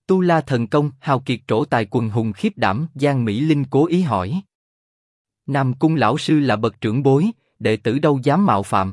Tu La thần công, hào kiệt trổ tài quần hùng khiếp đảm, Giang Mỹ Linh cố ý hỏi. Nam Cung lão sư là bậc trưởng bối, đệ tử đâu dám mạo phạm.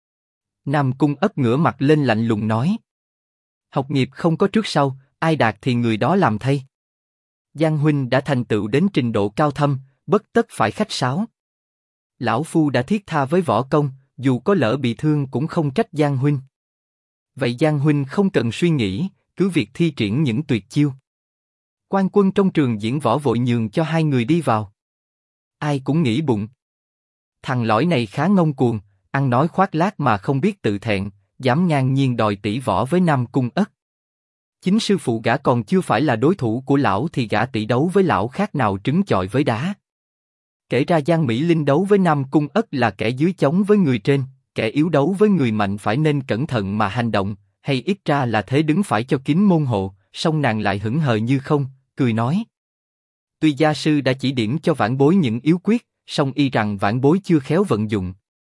Nam Cung Ất ngửa mặt lên lạnh lùng nói. Học nghiệp không có trước sau, ai đạt thì người đó làm thay. Giang huynh đã thành tựu đến trình độ cao thâm, bất tất phải khách sáo. Lão phu đã thiết tha với võ công, dù có lỡ bị thương cũng không trách Giang huynh. Vậy Giang huynh không cần suy nghĩ, cứ việc thi triển những tuyệt chiêu. Quan quân trong trường diễn võ vội nhường cho hai người đi vào. Ai cũng nghĩ bụng. Thằng lõi này khá ngông cuồng, ăn nói khoác lác mà không biết tự thẹn, dám ngang nhiên đòi tỷ võ với Nam Cung Ất. Chính sư phụ gã còn chưa phải là đối thủ của lão thì gã tỷ đấu với lão khác nào trứng chọi với đá. Kể ra Giang Mỹ Linh đấu với Nam Cung Ất là kẻ dưới chống với người trên, kẻ yếu đấu với người mạnh phải nên cẩn thận mà hành động, hay ít ra là thế đứng phải cho kín môn hộ. Song nàng lại hững hờ như không, cười nói: Tuy gia sư đã chỉ điểm cho vãn bối những yếu quyết, song y rằng vãn bối chưa khéo vận dụng.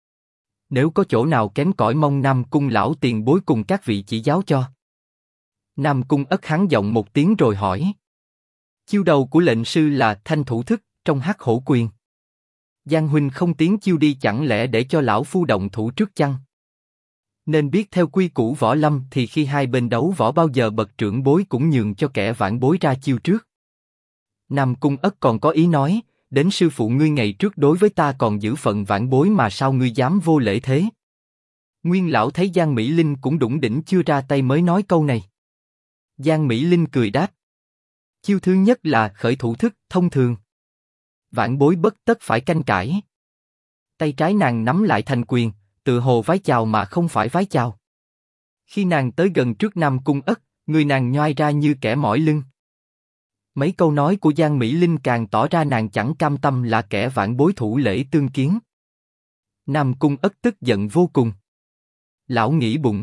Nếu có chỗ nào kém cỏi mong Nam Cung lão tiền bối cùng các vị chỉ giáo cho. Nam Cung Ất hắn giọng một tiếng rồi hỏi: Chiêu đầu của lệnh sư là thanh thủ thức trong Hắc Hổ quyền. Giang huynh không tiến chiêu đi chẳng lẽ để cho lão phu động thủ trước chăng? Nên biết theo quy củ võ lâm thì khi hai bên đấu võ bao giờ bậc trưởng bối cũng nhường cho kẻ vãn bối ra chiêu trước. Nam Cung Ất còn có ý nói: Đến sư phụ ngươi ngày trước đối với ta còn giữ phận vãn bối mà sao ngươi dám vô lễ thế? Nguyên lão thấy Giang Mỹ Linh cũng đủng đỉnh chưa ra tay mới nói câu này. Giang Mỹ Linh cười đáp: Chiêu thứ nhất là khởi thủ thức thông thường. Vãn bối bất tất phải canh cãi. Tay trái nàng nắm lại thành quyền, tự hồ vái chào mà không phải vái chào. Khi nàng tới gần trước Nam Cung Ất, người nàng nhoai ra như kẻ mỏi lưng. Mấy câu nói của Giang Mỹ Linh càng tỏ ra nàng chẳng cam tâm là kẻ vãn bối thủ lễ tương kiến. Nam Cung Ất tức giận vô cùng. Lão nghĩ bụng.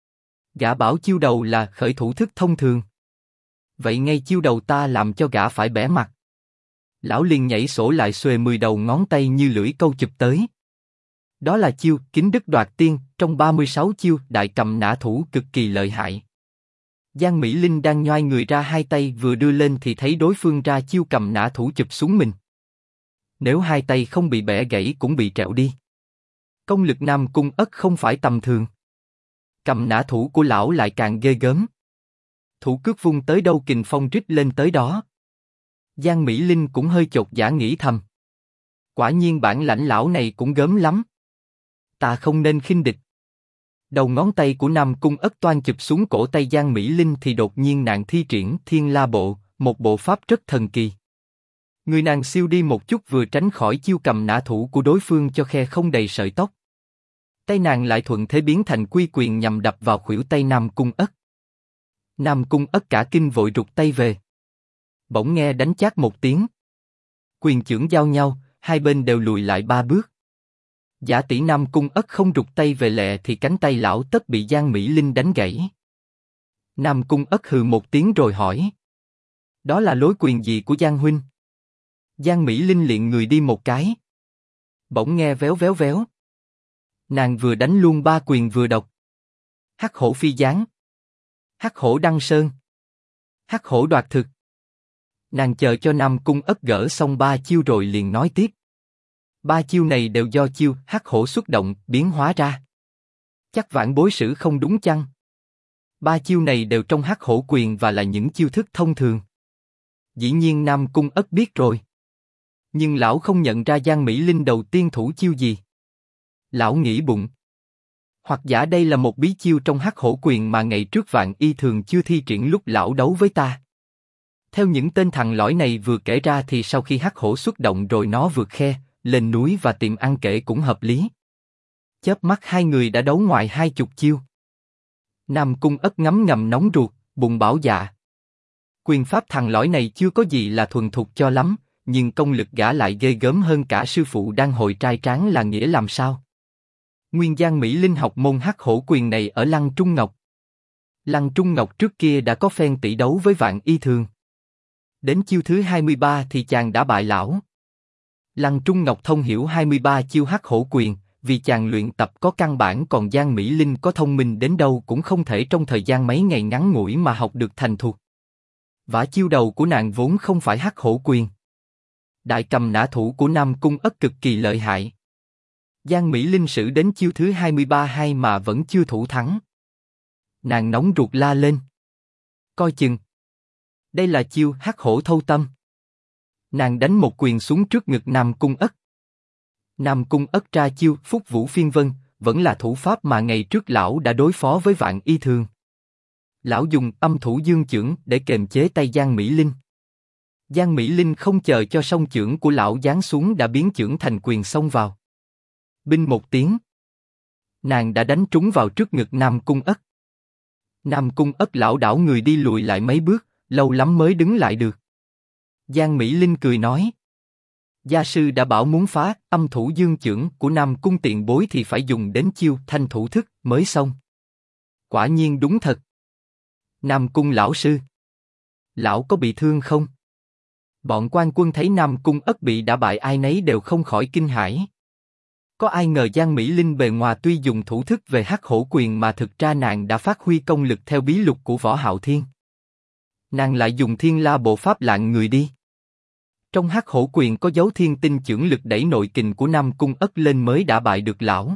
Gã bảo chiêu đầu là khởi thủ thức thông thường. Vậy ngay chiêu đầu ta làm cho gã phải bẻ mặt. Lão liền nhảy sổ lại xuề 10 đầu ngón tay như lưỡi câu chụp tới. Đó là chiêu kính đức đoạt tiên, trong 36 chiêu đại cầm nã thủ cực kỳ lợi hại. Giang Mỹ Linh đang nhoai người ra hai tay vừa đưa lên thì thấy đối phương ra chiêu cầm nã thủ chụp xuống mình. Nếu hai tay không bị bẻ gãy cũng bị trẹo đi. Công lực Nam Cung Ất không phải tầm thường. Cầm nã thủ của lão lại càng ghê gớm. Thủ cước vung tới đâu kình phong rít lên tới đó. Giang Mỹ Linh cũng hơi chột dạ nghĩ thầm. Quả nhiên bản lãnh lão này cũng gớm lắm. Ta không nên khinh địch. Đầu ngón tay của Nam Cung Ất toan chụp xuống cổ tay Giang Mỹ Linh thì đột nhiên nàng thi triển Thiên La Bộ, một bộ pháp rất thần kỳ. Người nàng siêu đi một chút vừa tránh khỏi chiêu cầm nã thủ của đối phương cho khe không đầy sợi tóc. Tay nàng lại thuận thế biến thành quy quyền nhằm đập vào khuỷu tay Nam Cung Ất. Nam Cung Ất cả kinh vội rụt tay về. Bỗng nghe đánh chát một tiếng. Quyền chưởng giao nhau, hai bên đều lùi lại 3 bước. Giả tỷ Nam Cung Ất không rụt tay về lẹ thì cánh tay lão tất bị Giang Mỹ Linh đánh gãy. Nam Cung Ất hừ một tiếng rồi hỏi: Đó là lối quyền gì của Giang huynh? Giang Mỹ Linh liền người đi một cái. Bỗng nghe véo véo véo. Nàng vừa đánh luôn 3 quyền vừa đọc: Hắc hổ phi giáng, Hắc hổ đăng sơn, Hắc hổ đoạt thực. Nàng chờ cho Nam Cung Ất gỡ xong 3 chiêu rồi liền nói tiếp: 3 chiêu này đều do chiêu Hắc hổ xuất động biến hóa ra. Chắc vãn bối sử không đúng chăng? 3 chiêu này đều trong Hắc hổ quyền và là những chiêu thức thông thường. Dĩ nhiên Nam Cung Ất biết rồi. Nhưng lão không nhận ra Giang Mỹ Linh đầu tiên thủ chiêu gì. Lão nghĩ bụng. Hoặc giả đây là một bí chiêu trong Hắc hổ quyền mà ngày trước Vạn Y thường chưa thi triển lúc lão đấu với ta. Theo những tên thằng lõi này vừa kể ra thì sau khi Hắc hổ xuất động rồi nó vượt khe, lên núi và tìm ăn kể cũng hợp lý. Chớp mắt hai người đã đấu ngoài 20 chiêu. Nam Cung Ất ngấm ngầm nóng ruột, bùng bảo dạ. Quyền pháp thằng lõi này chưa có gì là thuần thục cho lắm, nhưng công lực gã lại ghê gớm hơn cả sư phụ đang hồi trai tráng là nghĩa làm sao? Nguyên Giang Mỹ Linh học môn Hắc hổ quyền này ở Lăng Trung Ngọc. Lăng Trung Ngọc trước kia đã có phen tỷ đấu với Vạn Y thường. Đến chiêu thứ 23 thì chàng đã bại lão. Lăng Trung Ngọc thông hiểu 23 chiêu Hắc hổ quyền, vì chàng luyện tập có căn bản, còn Giang Mỹ Linh có thông minh đến đâu cũng không thể trong thời gian mấy ngày ngắn ngủi mà học được thành thục. Vả chiêu đầu của nàng vốn không phải Hắc Hổ quyền. Đại cầm nã thủ của Nam Cung Ất cực kỳ lợi hại. Giang Mỹ Linh sử đến chiêu thứ 23 mà vẫn chưa thủ thắng. Nàng nóng ruột la lên. Coi chừng. Đây là chiêu Hắc Hổ thâu tâm. Nàng đánh một quyền xuống trước ngực Nam Cung Ất. Nam Cung Ất ra chiêu Phúc Vũ Phiên Vân, vẫn là thủ pháp mà ngày trước lão đã đối phó với Vạn Y Thường. Lão dùng âm thủ dương chưởng để kềm chế tay Giang Mỹ Linh. Giang Mỹ Linh không chờ cho song chưởng của lão giáng xuống đã biến chưởng thành quyền xông vào. Binh một tiếng. Nàng đã đánh trúng vào trước ngực Nam Cung Ất. Nam Cung Ất lão đảo người đi lùi lại mấy bước, lâu lắm mới đứng lại được. Giang Mỹ Linh cười nói. Gia sư đã bảo muốn phá âm thủ dương chưởng của Nam Cung tiền bối thì phải dùng đến chiêu thanh thủ thức mới xong. Quả nhiên đúng thật. Nam Cung lão sư. Lão có bị thương không? Bọn quan quân thấy Nam Cung Ất bị đả bại ai nấy đều không khỏi kinh hãi. Có ai ngờ Giang Mỹ Linh bề ngoài tuy dùng thủ thức về Hắc Hổ quyền mà thực ra nàng đã phát huy công lực theo bí lục của Võ Hạo Thiên. Nàng lại dùng Thiên La bộ pháp lạng người đi. Trong Hắc Hổ quyền có dấu thiên tinh chưởng lực đẩy nội kình của Nam Cung Ất lên mới đả bại được lão.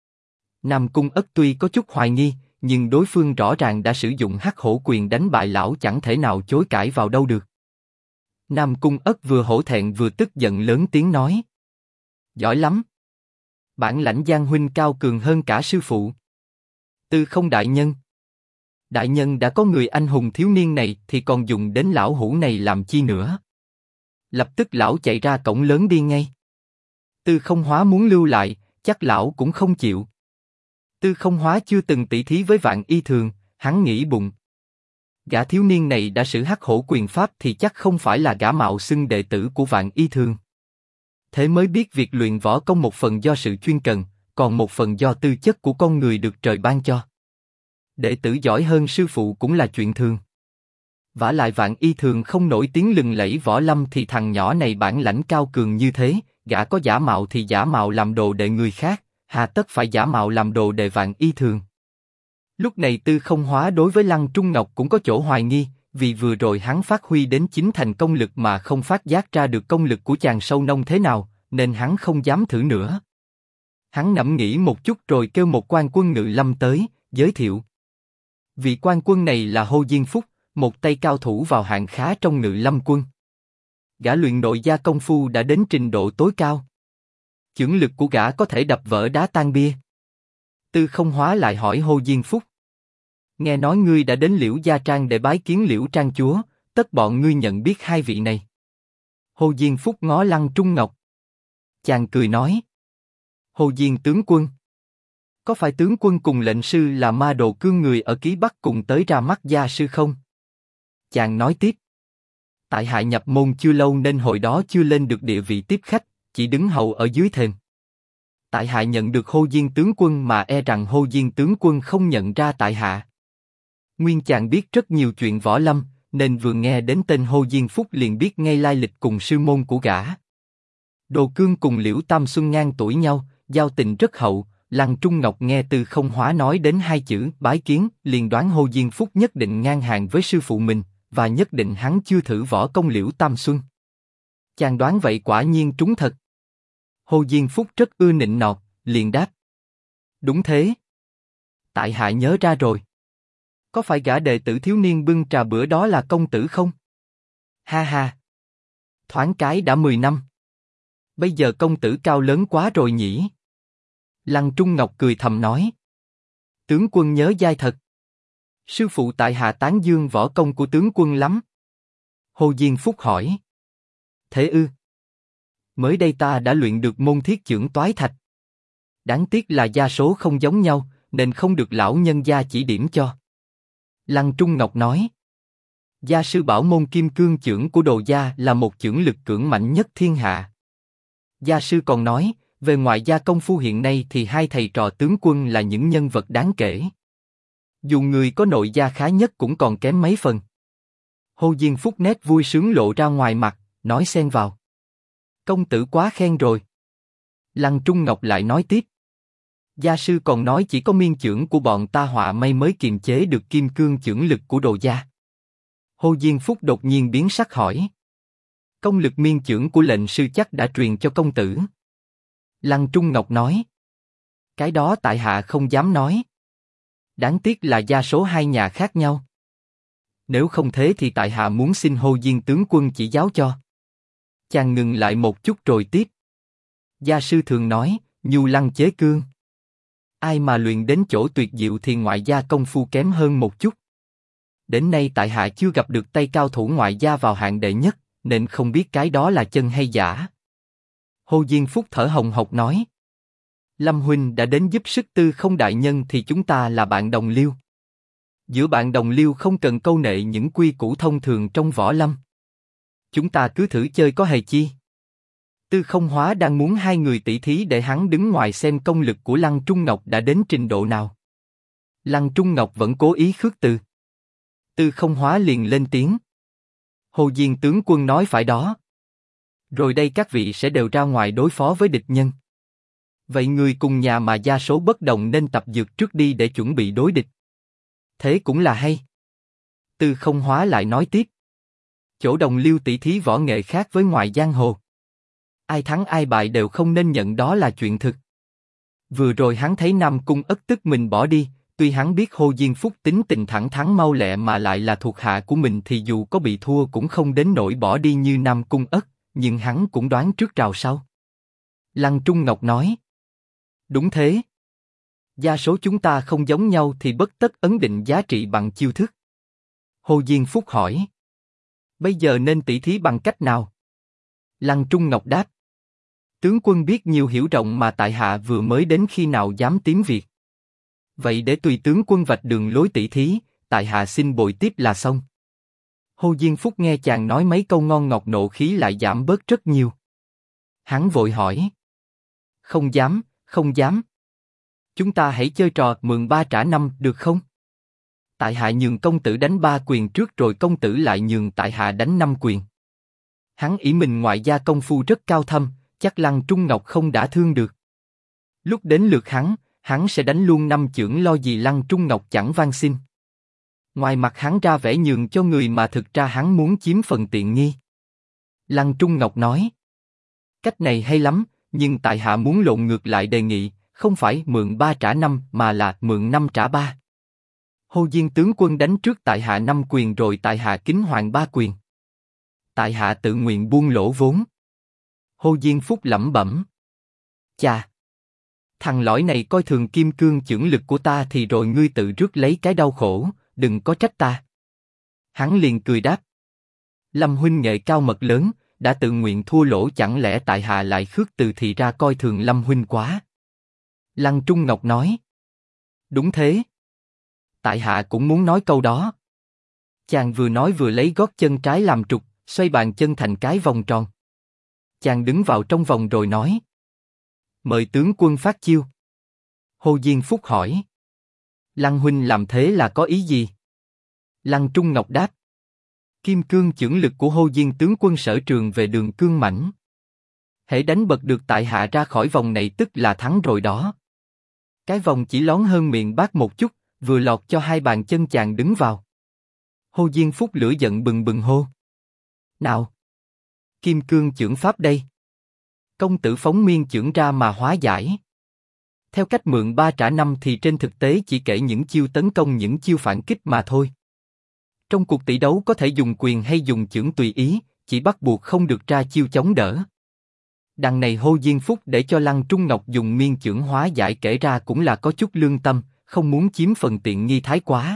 Nam Cung Ất tuy có chút hoài nghi, nhưng đối phương rõ ràng đã sử dụng Hắc Hổ quyền đánh bại lão chẳng thể nào chối cãi vào đâu được. Nam Cung Ất vừa hổ thẹn vừa tức giận lớn tiếng nói. Giỏi lắm. Bản lãnh Giang huynh cao cường hơn cả sư phụ. Tư không đại nhân. Đại nhân đã có người anh hùng thiếu niên này thì còn dùng đến lão hủ này làm chi nữa. Lập tức lão chạy ra cổng lớn đi ngay. Tư không hóa muốn lưu lại, chắc lão cũng không chịu. Tư không hóa chưa từng tỷ thí với Vạn Y Thường, hắn nghĩ bụng. Gã thiếu niên này đã sử Hắc Hổ quyền pháp thì chắc không phải là gã mạo xưng đệ tử của Vạn Y Thường. Thế mới biết việc luyện võ công một phần do sự chuyên cần, còn một phần do tư chất của con người được trời ban cho. Đệ tử giỏi hơn sư phụ cũng là chuyện thường. Vả lại Vạn Y Thường không nổi tiếng lừng lẫy võ lâm thì thằng nhỏ này bản lãnh cao cường như thế, gã có giả mạo thì giả mạo làm đồ đệ người khác, hà tất phải giả mạo làm đồ đệ Vạn Y Thường. Lúc này Tư không hóa đối với Lăng Trung Ngọc cũng có chỗ hoài nghi, vì vừa rồi hắn phát huy đến chính thành công lực mà không phát giác ra được công lực của chàng sâu nông thế nào, nên hắn không dám thử nữa. Hắn ngẫm nghĩ một chút rồi kêu một quan quân ngự lâm tới, giới thiệu. Vị quan quân này là Hồ Diên Phúc, một tay cao thủ vào hạng khá trong ngự lâm quân. Gã luyện nội gia công phu đã đến trình độ tối cao. Chưởng lực của gã có thể đập vỡ đá tan bia. Tư không hóa lại hỏi Hồ Diên Phúc. Nghe nói ngươi đã đến Liễu Gia Trang để bái kiến Liễu Trang chúa, tất bọn ngươi nhận biết hai vị này. Hồ Diên Phúc ngó Lăng Trung Ngọc. Chàng cười nói. Hồ Diên tướng quân. Có phải tướng quân cùng lệnh sư là Ma Đồ Cương người ở Ký Bắc cùng tới ra mắt gia sư không? Chàng nói tiếp. Tại hạ nhập môn chưa lâu nên hồi đó chưa lên được địa vị tiếp khách, chỉ đứng hầu ở dưới thềm. Tại hạ nhận được Hồ Diên tướng quân mà e rằng Hồ Diên tướng quân không nhận ra tại hạ. Nguyên chàng biết rất nhiều chuyện võ lâm, nên vừa nghe đến tên Hồ Diên Phúc liền biết ngay lai lịch cùng sư môn của gã. Đồ Cương cùng Liễu Tam Xuân ngang tuổi nhau, giao tình rất hậu. Lăng Trung Ngọc nghe Tư không hóa nói đến hai chữ bái kiến, liền đoán Hồ Diên Phúc nhất định ngang hàng với sư phụ mình, và nhất định hắn chưa thử võ công Liễu Tam Xuân. Chàng đoán vậy quả nhiên trúng thật. Hồ Diên Phúc rất ưa nịnh nọt, liền đáp. Đúng thế. Tại hạ nhớ ra rồi. Có phải gã đệ tử thiếu niên bưng trà bữa đó là công tử không? Ha ha. Thoáng cái đã 10 năm. Bây giờ công tử cao lớn quá rồi nhỉ? Lăng Trung Ngọc cười thầm nói. Tướng quân nhớ dai thật. Sư phụ tại hạ tán dương võ công của tướng quân lắm. Hồ Diên Phúc hỏi. Thế ư? Mới đây ta đã luyện được môn thiết chưởng toái thạch. Đáng tiếc là gia số không giống nhau, nên không được lão nhân gia chỉ điểm cho. Lăng Trung Ngọc nói. Gia sư bảo môn kim cương chưởng của Đồ gia là một chưởng lực cưỡng mạnh nhất thiên hạ. Gia sư còn nói, về ngoại gia công phu hiện nay thì hai thầy trò tướng quân là những nhân vật đáng kể. Dù người có nội gia khá nhất cũng còn kém mấy phần. Hồ Diên Phúc nét vui sướng lộ ra ngoài mặt, nói xen vào. Công tử quá khen rồi. Lăng Trung Ngọc lại nói tiếp. Gia sư còn nói chỉ có miên chưởng của bọn ta họa may mới kiềm chế được kim cương chưởng lực của Đồ gia. Hồ Diên Phúc đột nhiên biến sắc hỏi. Công lực miên chưởng của lệnh sư chắc đã truyền cho công tử. Lăng Trung Ngọc nói. Cái đó tại hạ không dám nói. Đáng tiếc là gia số hai nhà khác nhau. Nếu không thế thì tại hạ muốn xin Hồ Diên tướng quân chỉ giáo cho. Chàng ngừng lại một chút rồi tiếp. Gia sư thường nói, nhu lăng chế cương. Ai mà luyện đến chỗ tuyệt diệu thì ngoại gia công phu kém hơn một chút. Đến nay tại hạ chưa gặp được tay cao thủ ngoại gia vào hạng đệ nhất, nên không biết cái đó là chân hay giả. Hồ Diên Phúc thở hồng hộc nói. Lâm huynh đã đến giúp sức Tư Không đại nhân thì chúng ta là bạn đồng liêu. Giữa bạn đồng liêu không cần câu nệ những quy củ thông thường trong võ lâm. Chúng ta cứ thử chơi có hề chi. Tư Không Hóa đang muốn hai người tỷ thí để hắn đứng ngoài xem công lực của Lăng Trung Ngọc đã đến trình độ nào. Lăng Trung Ngọc vẫn cố ý khước từ. Tư Không Hóa liền lên tiếng. Hồ Diên tướng quân nói phải đó. Rồi đây các vị sẽ đều ra ngoài đối phó với địch nhân. Vậy người cùng nhà mà gia số bất đồng nên tập dược trước đi để chuẩn bị đối địch. Thế cũng là hay. Tư Không Hóa lại nói tiếp. Chỗ đồng liêu tỷ thí võ nghệ khác với ngoài giang hồ. Ai thắng ai bại đều không nên nhận đó là chuyện thực. Vừa rồi hắn thấy Nam Cung Ất tức mình bỏ đi, tuy hắn biết Hồ Diên Phúc tính tình thẳng thắn mau lẹ mà lại là thuộc hạ của mình thì dù có bị thua cũng không đến nỗi bỏ đi như Nam Cung Ất, nhưng hắn cũng đoán trước rào sau. Lăng Trung Ngọc nói. Đúng thế. Gia số chúng ta không giống nhau thì bất tất ấn định giá trị bằng chiêu thức. Hồ Diên Phúc hỏi. Bây giờ nên tỷ thí bằng cách nào? Lăng Trung Ngọc đáp. Tướng quân biết nhiều hiểu rộng mà tại hạ vừa mới đến khi nào dám tím việc. Vậy để tùy tướng quân vạch đường lối tỷ thí, tại hạ xin bồi tiếp là xong. Hồ Diên Phúc nghe chàng nói mấy câu ngon ngọt nộ khí lại giảm bớt rất nhiều. Hắn vội hỏi. Không dám, không dám. Chúng ta hãy chơi trò mượn ba trả năm được không? Tại hạ nhường công tử đánh 3 quyền trước rồi công tử lại nhường tại hạ đánh 5 quyền. Hắn ý mình ngoại gia công phu rất cao thâm, chắc Lăng Trung Ngọc không đả thương được. Lúc đến lượt hắn sẽ đánh luôn 5 chưởng lo gì Lăng Trung Ngọc chẳng van xin. Ngoài mặt hắn ra vẻ nhường cho người mà thực ra hắn muốn chiếm phần tiện nghi. Lăng Trung Ngọc nói. Cách này hay lắm, nhưng tại hạ muốn lộn ngược lại đề nghị, không phải mượn 3 trả 5 mà là mượn 5 trả 3. Hồ Diên tướng quân đánh trước tại hạ 5 quyền rồi tại hạ kính hoàn 3 quyền. Tại hạ tự nguyện buông lỗ vốn. Hồ Diên Phúc lẩm bẩm. Chà! Thằng lõi này coi thường kim cương chưởng lực của ta thì rồi ngươi tự rước lấy cái đau khổ, đừng có trách ta. Hắn liền cười đáp. Lâm huynh nghệ cao mật lớn, đã tự nguyện thua lỗ chẳng lẽ tại hạ lại khước từ thì ra coi thường Lâm huynh quá. Lăng Trung Ngọc nói. Đúng thế. Tại hạ cũng muốn nói câu đó. Chàng vừa nói vừa lấy gót chân trái làm trục, xoay bàn chân thành cái vòng tròn. Chàng đứng vào trong vòng rồi nói. Mời tướng quân phát chiêu. Hồ Diên Phúc hỏi. Lăng huynh làm thế là có ý gì? Lăng Trung Ngọc đáp. Kim cương chưởng lực của Hồ Diên tướng quân sở trường về đường cương mãnh. Hễ đánh bật được tại hạ ra khỏi vòng này tức là thắng rồi đó. Cái vòng chỉ lón hơn miệng bát một chút, vừa lọt cho hai bàn chân chàng đứng vào. Hồ Diên Phúc lửa giận bừng bừng hô. Nào! Kim cương chưởng pháp đây. Công tử phóng miên chưởng ra mà hóa giải. Theo cách mượn 3 trả 5 thì trên thực tế chỉ kể những chiêu tấn công những chiêu phản kích mà thôi. Trong cuộc tỷ đấu có thể dùng quyền hay dùng chưởng tùy ý, chỉ bắt buộc không được ra chiêu chống đỡ. Đằng này Hồ Diên Phúc để cho Lăng Trung Ngọc dùng miên chưởng hóa giải kể ra cũng là có chút lương tâm, không muốn chiếm phần tiện nghi thái quá.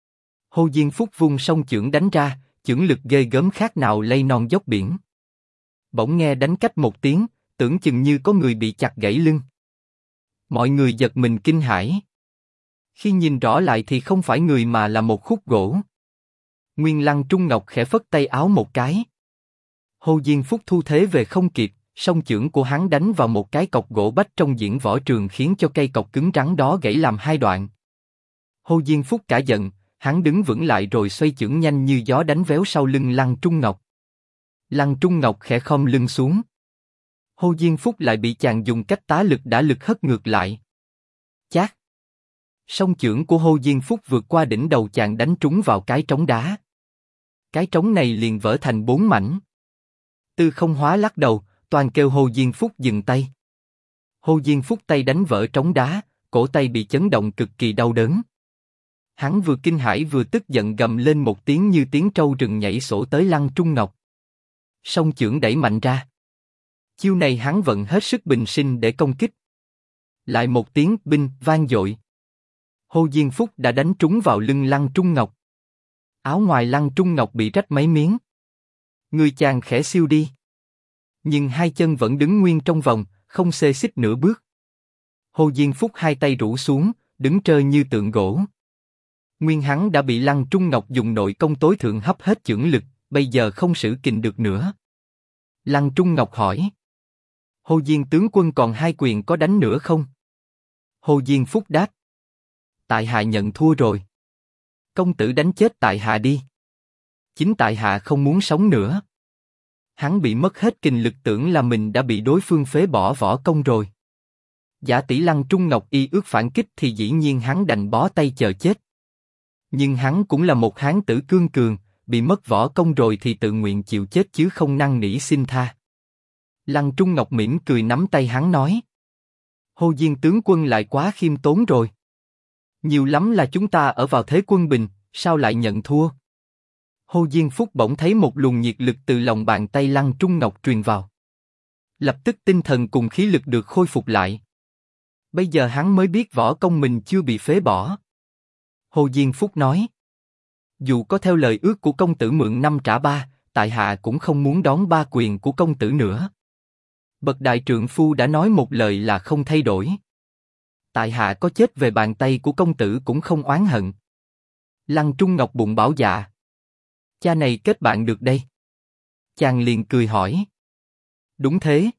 Hồ Diên Phúc vung song chưởng đánh ra, chưởng lực ghê gớm khác nào lay non dốc biển. Bỗng nghe đánh cách một tiếng, tưởng chừng như có người bị chặt gãy lưng. Mọi người giật mình kinh hãi. Khi nhìn rõ lại thì không phải người mà là một khúc gỗ. Nguyên Lăng Trung Ngọc khẽ phất tay áo một cái. Hồ Diên Phúc thu thế về không kịp, song chưởng của hắn đánh vào một cái cọc gỗ bách trong diễn võ trường khiến cho cây cọc cứng rắn đó gãy làm 2 đoạn. Hồ Diên Phúc cả giận, hắn đứng vững lại rồi xoay chưởng nhanh như gió đánh véo sau lưng Lăng Trung Ngọc. Lăng Trung Ngọc khẽ khom lưng xuống. Hồ Diên Phúc lại bị chàng dùng cách tá lực đả lực hất ngược lại. Chát! Song chưởng của Hồ Diên Phúc vượt qua đỉnh đầu chàng đánh trúng vào cái trống đá. Cái trống này liền vỡ thành 4 mảnh. Tư Không Hóa lắc đầu, toàn kêu Hồ Diên Phúc dừng tay. Hồ Diên Phúc tay đánh vỡ trống đá, cổ tay bị chấn động cực kỳ đau đớn. Hắn vừa kinh hãi vừa tức giận gầm lên một tiếng như tiếng trâu rừng nhảy sổ tới Lăng Trung Ngọc. Song chưởng đẩy mạnh ra. Chiêu này hắn vận hết sức bình sinh để công kích. Lại một tiếng binh vang dội. Hồ Diên Phúc đã đánh trúng vào lưng Lăng Trung Ngọc. Áo ngoài Lăng Trung Ngọc bị rách mấy miếng. Người chàng khẽ siêu đi. Nhưng hai chân vẫn đứng nguyên trong vòng, không xê xích nửa bước. Hồ Diên Phúc hai tay rũ xuống, đứng trơ như tượng gỗ. Nguyên hắn đã bị Lăng Trung Ngọc dùng nội công tối thượng hấp hết chưởng lực, bây giờ không sử kình được nữa. Lăng Trung Ngọc hỏi. Hồ Diên tướng quân còn hai quyền có đánh nữa không? Hồ Diên Phúc đáp. Tại hạ nhận thua rồi. Công tử đánh chết tại hạ đi. Chính tại hạ không muốn sống nữa. Hắn bị mất hết kình lực tưởng là mình đã bị đối phương phế bỏ võ công rồi. Giả tỷ Lăng Trung Ngọc y ước phản kích thì dĩ nhiên hắn đành bó tay chờ chết. Nhưng hắn cũng là một hán tử cương cường, bị mất võ công rồi thì tự nguyện chịu chết chứ không năn nỉ xin tha. Lăng Trung Ngọc mỉm cười nắm tay hắn nói. Hồ Diên tướng quân lại quá khiêm tốn rồi. Nhiều lắm là chúng ta ở vào thế quân bình, sao lại nhận thua? Hồ Diên Phúc bỗng thấy một luồng nhiệt lực từ lòng bàn tay Lăng Trung Ngọc truyền vào. Lập tức tinh thần cùng khí lực được khôi phục lại. Bây giờ hắn mới biết võ công mình chưa bị phế bỏ. Hồ Diên Phúc nói. Dù có theo lời ước của công tử mượn 5 trả 3, tại hạ cũng không muốn đón 3 quyền của công tử nữa. Bậc đại trượng phu đã nói một lời là không thay đổi. Tại hạ có chết về bàn tay của công tử cũng không oán hận. Lăng Trung Ngọc bụng bảo dạ. Cha này kết bạn được đây. Chàng liền cười hỏi. Đúng thế.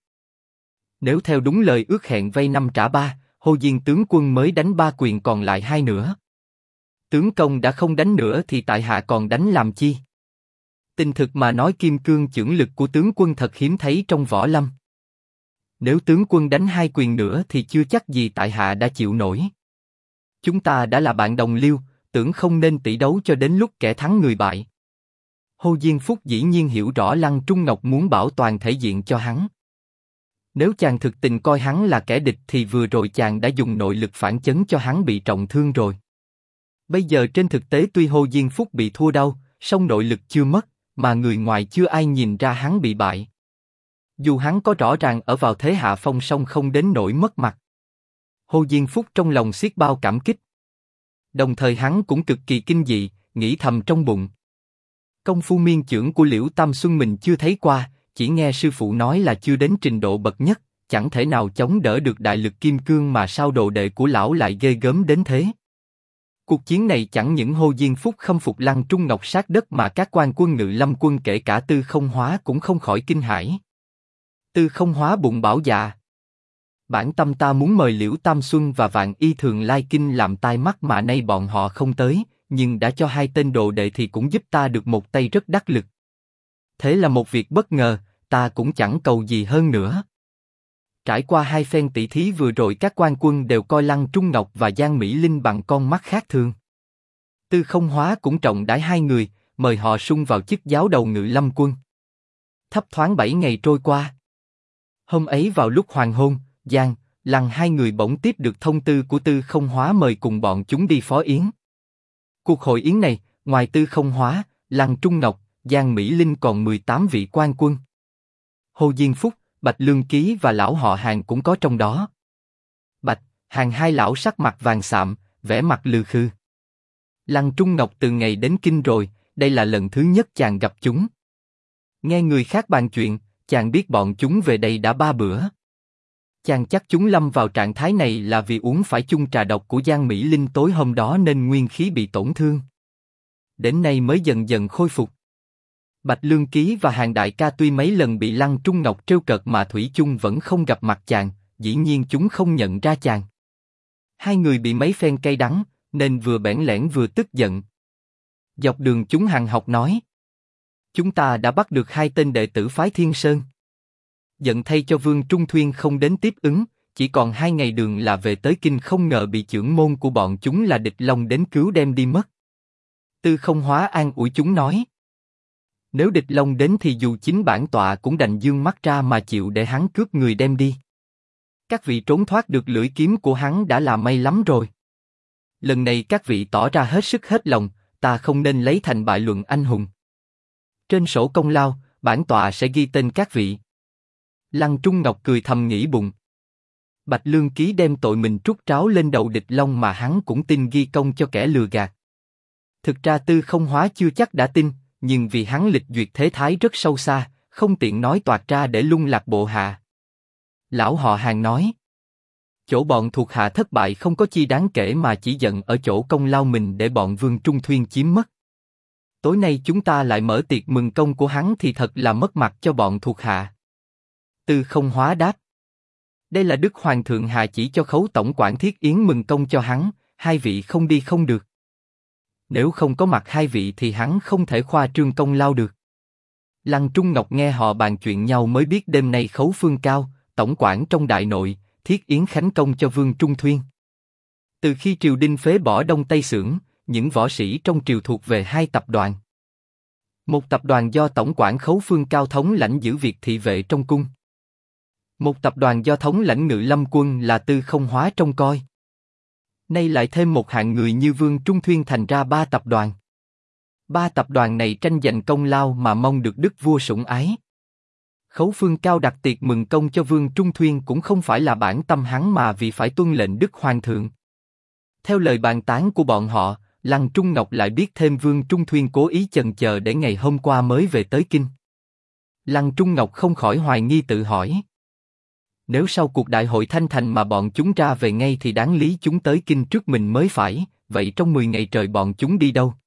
Nếu theo đúng lời ước hẹn vay 5 trả 3, Hồ Diên tướng quân mới đánh 3 quyền còn lại 2 nữa. Tướng công đã không đánh nữa thì tại hạ còn đánh làm chi? Tình thực mà nói kim cương chưởng lực của tướng quân thật hiếm thấy trong võ lâm. Nếu tướng quân đánh 2 quyền nữa thì chưa chắc gì tại hạ đã chịu nổi. Chúng ta đã là bạn đồng liêu, tưởng không nên tỷ đấu cho đến lúc kẻ thắng người bại. Hồ Diên Phúc dĩ nhiên hiểu rõ Lăng Trung Ngọc muốn bảo toàn thể diện cho hắn. Nếu chàng thực tình coi hắn là kẻ địch thì vừa rồi chàng đã dùng nội lực phản chấn cho hắn bị trọng thương rồi. Bây giờ trên thực tế tuy Hồ Diên Phúc bị thua đau, song nội lực chưa mất, mà người ngoài chưa ai nhìn ra hắn bị bại. Dù hắn có rõ ràng ở vào thế hạ phong song không đến nỗi mất mặt. Hồ Diên Phúc trong lòng xiết bao cảm kích. Đồng thời hắn cũng cực kỳ kinh dị, nghĩ thầm trong bụng. Công phu miên chưởng của Liễu Tam Xuân mình chưa thấy qua, chỉ nghe sư phụ nói là chưa đến trình độ bậc nhất, chẳng thể nào chống đỡ được đại lực kim cương mà sao đồ đệ của lão lại ghê gớm đến thế. Cuộc chiến này chẳng những Hồ Diên Phúc khâm phục Lăng Trung Ngọc sát đất mà các quan quân Ngự Lâm quân kể cả Tư Không Hóa cũng không khỏi kinh hãi. Tư Không Hóa bụng bảo dạ. Bản tâm ta muốn mời Liễu Tam Xuân và Vạn Y Thường Lai Kinh làm tai mắt mà nay bọn họ không tới, nhưng đã cho 2 tên đồ đệ thì cũng giúp ta được một tay rất đắc lực. Thế là một việc bất ngờ, ta cũng chẳng cầu gì hơn nữa. Trải qua 2 phen tỷ thí vừa rồi các quan quân đều coi Lăng Trung Ngọc và Giang Mỹ Linh bằng con mắt khác thường. Tư Không Hóa cũng trọng đãi 2 người, mời họ sung vào chức giáo đầu Ngự Lâm quân. Thấp thoáng 7 ngày trôi qua. Hôm ấy vào lúc hoàng hôn, Giang, Lăng 2 người bỗng tiếp được thông tư của Tư Không Hóa mời cùng bọn chúng đi phó yến. Cuộc hội yến này, ngoài Tư Không Hóa, Lăng Trung Ngọc, Giang Mỹ Linh còn 18 vị quan quân. Hồ Diên Phúc, Bạch Lương Ký và lão họ Hàn cũng có trong đó. Bạch, Hàn hai lão sắc mặt vàng sạm, vẻ mặt lừ khư. Lăng Trung Ngọc từ ngày đến kinh rồi, đây là lần thứ nhất chàng gặp chúng. Nghe người khác bàn chuyện, chàng biết bọn chúng về đây đã 3 bữa. Chàng chắc chúng lâm vào trạng thái này là vì uống phải chung trà độc của Giang Mỹ Linh tối hôm đó nên nguyên khí bị tổn thương. Đến nay mới dần dần khôi phục. Bạch Lương Ký và Hàn đại ca tuy mấy lần bị Lăng Trung Ngọc trêu cợt mà thủy chung vẫn không gặp mặt chàng, dĩ nhiên chúng không nhận ra chàng. 2 người bị mấy phen cay đắng, nên vừa bẽn lẽn vừa tức giận. Dọc đường chúng hằng học nói. Chúng ta đã bắt được 2 tên đệ tử phái Thiên Sơn. Giận thay cho Vương Trung Thuyên không đến tiếp ứng, chỉ còn 2 ngày đường là về tới kinh, không ngờ bị chưởng môn của bọn chúng là Địch Long đến cứu đem đi mất. Tư Không Hóa an ủi chúng nói. Nếu địch long đến thì dù chính bản tọa cũng đành dương mắt ra mà chịu để hắn cướp người đem đi. Các vị trốn thoát được lưỡi kiếm của hắn đã là may lắm rồi. Lần này các vị tỏ ra hết sức hết lòng, ta không nên lấy thành bại luận anh hùng. Trên sổ công lao, bản tọa sẽ ghi tên các vị. Lăng Trung Ngọc cười thầm nghĩ bụng. Bạch Lương Ký đem tội mình trút tráo lên đầu địch long mà hắn cũng tin ghi công cho kẻ lừa gạt. Thực ra Tư Không Hóa chưa chắc đã tin, nhưng vì hắn lịch duyệt thế thái rất sâu xa, không tiện nói toạc ra để lung lạc bộ hạ. Lão họ Hàng nói, chỗ bọn thuộc hạ thất bại không có chi đáng kể mà chỉ giận ở chỗ công lao mình để bọn Vương Trung Thuyên chiếm mất. Tối nay chúng ta lại mở tiệc mừng công của hắn thì thật là mất mặt cho bọn thuộc hạ. Tư Không Hóa đáp, đây là Đức Hoàng thượng hạ chỉ cho Khấu tổng quản thiết yến mừng công cho hắn, hai vị không đi không được. Nếu không có mặt hai vị thì hắn không thể khoa trương công lao được. Lăng Trung Ngọc nghe họ bàn chuyện nhau mới biết đêm nay Khấu Phương Cao, tổng quản trong đại nội, thiết yến khánh công cho Vương Trung Thuyên. Từ khi triều đình phế bỏ Đông Tây Xưởng, những võ sĩ trong triều thuộc về hai tập đoàn. Một tập đoàn do tổng quản Khấu Phương Cao thống lãnh giữ việc thị vệ trong cung. Một tập đoàn do thống lãnh Ngự Lâm quân là Tư Không Hóa trông coi. Nay lại thêm một hạng người như Vương Trung Thuyên thành ra ba tập đoàn. Ba tập đoàn này tranh giành công lao mà mong được đức vua sủng ái. Khấu Phương Cao đặt tiệc mừng công cho Vương Trung Thuyên cũng không phải là bản tâm hắn mà vì phải tuân lệnh Đức Hoàng thượng. Theo lời bàn tán của bọn họ, Lăng Trung Ngọc lại biết thêm Vương Trung Thuyên cố ý chần chờ để ngày hôm qua mới về tới kinh. Lăng Trung Ngọc không khỏi hoài nghi tự hỏi. Nếu sau cuộc đại hội Thanh Thành mà bọn chúng ra về ngay thì đáng lý chúng tới kinh trước mình mới phải, vậy trong 10 ngày trời bọn chúng đi đâu?